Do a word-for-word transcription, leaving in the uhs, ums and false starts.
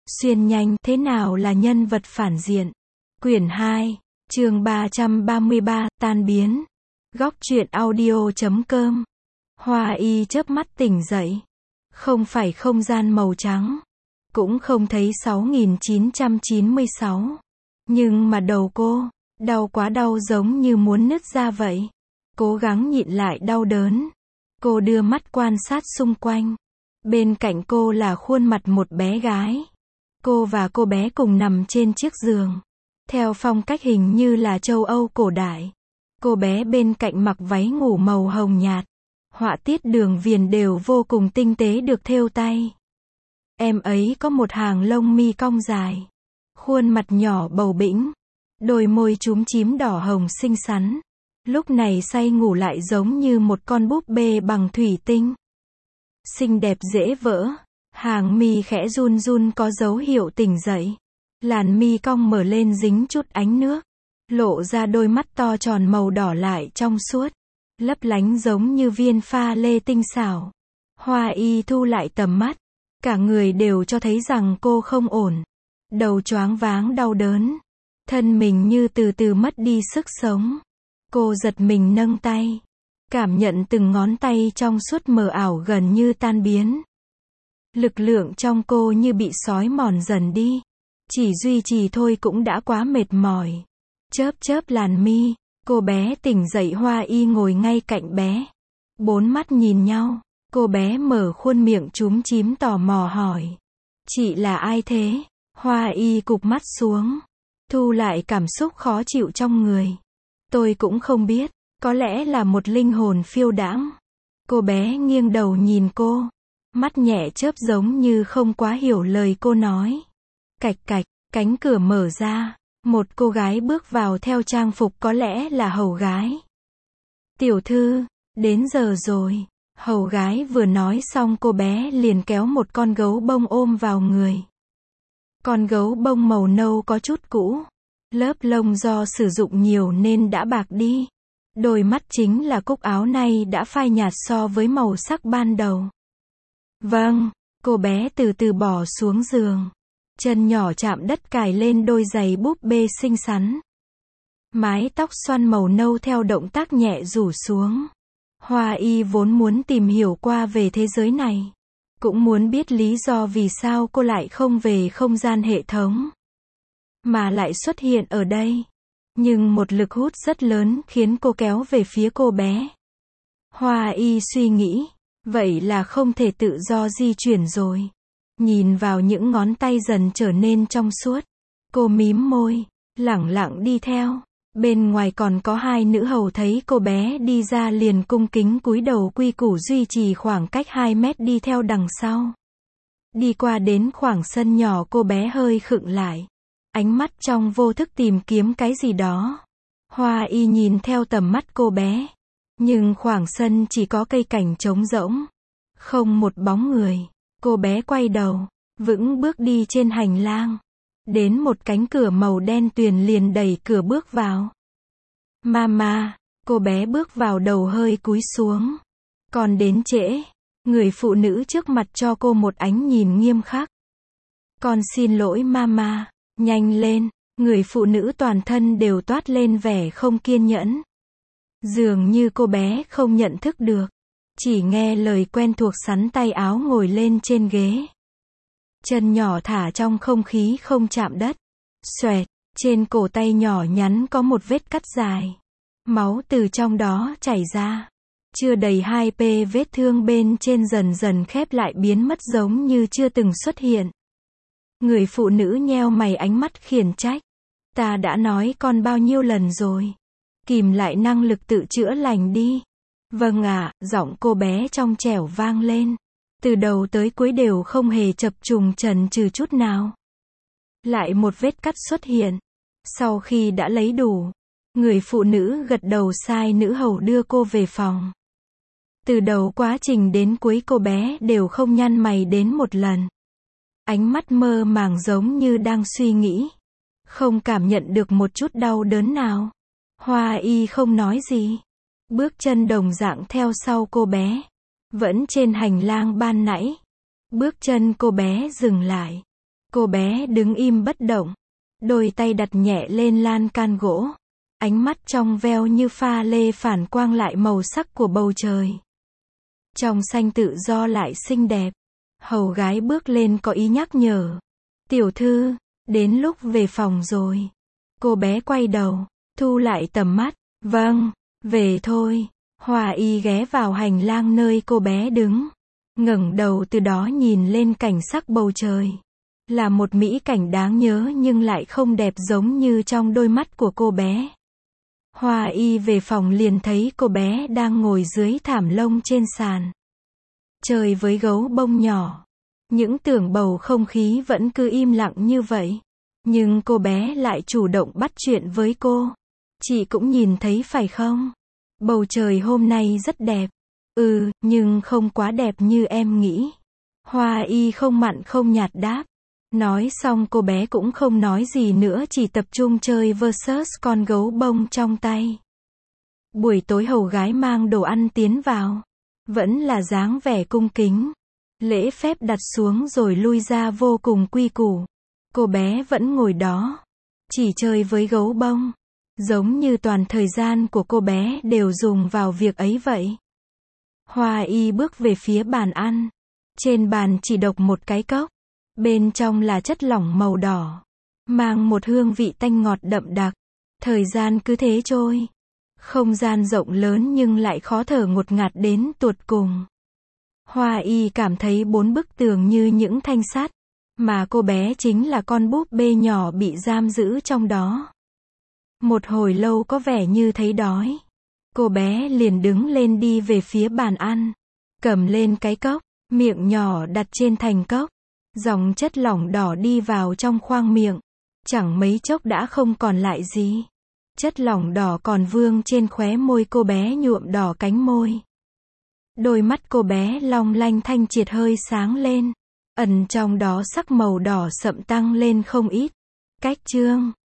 Xuyên nhanh, thế nào là nhân vật phản diện? Quyển hai, chương ba trăm ba mươi ba, tan biến. Góc truyện audio chấm com. Hoa Y chớp mắt tỉnh dậy. Không phải không gian màu trắng. Cũng không thấy sáu nghìn chín trăm chín mươi sáu. Nhưng mà đầu cô, đau quá, đau giống như muốn nứt ra vậy. Cố gắng nhịn lại đau đớn. Cô đưa mắt quan sát xung quanh. Bên cạnh cô là khuôn mặt một bé gái. Cô và cô bé cùng nằm trên chiếc giường. Theo phong cách hình như là châu Âu cổ đại. Cô bé bên cạnh mặc váy ngủ màu hồng nhạt. Họa tiết đường viền đều vô cùng tinh tế được thêu tay. Em ấy có một hàng lông mi cong dài. Khuôn mặt nhỏ bầu bĩnh. Đôi môi chúm chím đỏ hồng xinh xắn. Lúc này say ngủ lại giống như một con búp bê bằng thủy tinh. Xinh đẹp dễ vỡ. Hàng mi khẽ run run có dấu hiệu tỉnh dậy. Làn mi cong mở lên dính chút ánh nước. Lộ ra đôi mắt to tròn màu đỏ lại trong suốt. Lấp lánh giống như viên pha lê tinh xảo. Hoa Y thu lại tầm mắt. Cả người đều cho thấy rằng cô không ổn. Đầu choáng váng đau đớn. Thân mình như từ từ mất đi sức sống. Cô giật mình nâng tay. Cảm nhận từng ngón tay trong suốt mờ ảo gần như tan biến. Lực lượng trong cô như bị xói mòn dần đi. Chỉ duy trì thôi cũng đã quá mệt mỏi. Chớp chớp làn mi. Cô bé tỉnh dậy. Hoa Y ngồi ngay cạnh bé. Bốn mắt nhìn nhau. Cô bé mở khuôn miệng chúm chím tò mò hỏi. Chị là ai thế? Hoa Y cụp mắt xuống. Thu lại cảm xúc khó chịu trong người. Tôi cũng không biết. Có lẽ là một linh hồn phiêu đãng. Cô bé nghiêng đầu nhìn cô. Mắt nhẹ chớp giống như không quá hiểu lời cô nói. Cạch cạch, cánh cửa mở ra. Một cô gái bước vào theo trang phục có lẽ là hầu gái. Tiểu thư, đến giờ rồi. Hầu gái vừa nói xong cô bé liền kéo một con gấu bông ôm vào người. Con gấu bông màu nâu có chút cũ. Lớp lông do sử dụng nhiều nên đã bạc đi. Đôi mắt chính là cúc áo này đã phai nhạt so với màu sắc ban đầu. Vâng, cô bé từ từ bỏ xuống giường. Chân nhỏ chạm đất cài lên đôi giày búp bê xinh xắn. Mái tóc xoăn màu nâu theo động tác nhẹ rủ xuống. Hoa Y vốn muốn tìm hiểu qua về thế giới này. Cũng muốn biết lý do vì sao cô lại không về không gian hệ thống. Mà lại xuất hiện ở đây. Nhưng một lực hút rất lớn khiến cô kéo về phía cô bé. Hoa Y suy nghĩ. Vậy là không thể tự do di chuyển rồi. Nhìn vào những ngón tay dần trở nên trong suốt. Cô mím môi. Lẳng lặng đi theo. Bên ngoài còn có hai nữ hầu thấy cô bé đi ra liền cung kính cúi đầu quy củ duy trì khoảng cách hai mét đi theo đằng sau. Đi qua đến khoảng sân nhỏ cô bé hơi khựng lại. Ánh mắt trong vô thức tìm kiếm cái gì đó. Hoa Y nhìn theo tầm mắt cô bé. Nhưng khoảng sân chỉ có cây cảnh trống rỗng. Không một bóng người. Cô bé quay đầu. Vững bước đi trên hành lang. Đến một cánh cửa màu đen tuyền liền đẩy cửa bước vào. Mama, cô bé bước vào đầu hơi cúi xuống. Còn đến trễ. Người phụ nữ trước mặt cho cô một ánh nhìn nghiêm khắc. Con xin lỗi mama. Nhanh lên. Người phụ nữ toàn thân đều toát lên vẻ không kiên nhẫn. Dường như cô bé không nhận thức được. Chỉ nghe lời quen thuộc sắn tay áo ngồi lên trên ghế. Chân nhỏ thả trong không khí không chạm đất. Xoẹt, trên cổ tay nhỏ nhắn có một vết cắt dài. Máu từ trong đó chảy ra. Chưa đầy hai pê vết thương bên trên dần dần khép lại biến mất giống như chưa từng xuất hiện. Người phụ nữ nheo mày ánh mắt khiển trách. Ta đã nói con bao nhiêu lần rồi. Kìm lại năng lực tự chữa lành đi. Vâng ạ, giọng cô bé trong trẻo vang lên. Từ đầu tới cuối đều không hề chập trùng chần chừ chút nào. Lại một vết cắt xuất hiện. Sau khi đã lấy đủ, người phụ nữ gật đầu sai nữ hầu đưa cô về phòng. Từ đầu quá trình đến cuối cô bé đều không nhăn mày đến một lần. Ánh mắt mơ màng giống như đang suy nghĩ. Không cảm nhận được một chút đau đớn nào. Hoa Y không nói gì. Bước chân đồng dạng theo sau cô bé. Vẫn trên hành lang ban nãy. Bước chân cô bé dừng lại. Cô bé đứng im bất động, đôi tay đặt nhẹ lên lan can gỗ, ánh mắt trong veo như pha lê phản quang lại màu sắc của bầu trời. Trong xanh tự do lại xinh đẹp. Hầu gái bước lên có ý nhắc nhở. Tiểu thư, đến lúc về phòng rồi. Cô bé quay đầu, thu lại tầm mắt. Vâng, về thôi. Hoa y ghé vào hành lang nơi cô bé đứng. Ngẩng đầu từ đó nhìn lên cảnh sắc bầu trời. Là một mỹ cảnh đáng nhớ nhưng lại không đẹp giống như trong đôi mắt của cô bé. Hoa y về phòng liền thấy cô bé đang ngồi dưới thảm lông trên sàn. Chơi với gấu bông nhỏ. Những tưởng bầu không khí vẫn cứ im lặng như vậy. Nhưng cô bé lại chủ động bắt chuyện với cô. Chị cũng nhìn thấy phải không? Bầu trời hôm nay rất đẹp. Ừ, nhưng không quá đẹp như em nghĩ. Hoa y không mặn không nhạt đáp. Nói xong cô bé cũng không nói gì nữa, chỉ tập trung chơi versus con gấu bông trong tay. Buổi tối hầu gái mang đồ ăn tiến vào. Vẫn là dáng vẻ cung kính. Lễ phép đặt xuống rồi lui ra vô cùng quy củ. Cô bé vẫn ngồi đó. Chỉ chơi với gấu bông. Giống như toàn thời gian của cô bé đều dùng vào việc ấy vậy. Hoa y bước về phía bàn ăn. Trên bàn chỉ độc một cái cốc. Bên trong là chất lỏng màu đỏ. Mang một hương vị tanh ngọt đậm đặc. Thời gian cứ thế trôi. Không gian rộng lớn nhưng lại khó thở ngột ngạt đến tột cùng. Hoa y cảm thấy bốn bức tường như những thanh sắt. Mà cô bé chính là con búp bê nhỏ bị giam giữ trong đó. Một hồi lâu có vẻ như thấy đói. Cô bé liền đứng lên đi về phía bàn ăn. Cầm lên cái cốc, miệng nhỏ đặt trên thành cốc. Dòng chất lỏng đỏ đi vào trong khoang miệng. Chẳng mấy chốc đã không còn lại gì. Chất lỏng đỏ còn vương trên khóe môi cô bé nhuộm đỏ cánh môi. Đôi mắt cô bé long lanh thanh triệt hơi sáng lên. Ẩn trong đó sắc màu đỏ sậm tăng lên không ít. Cách chương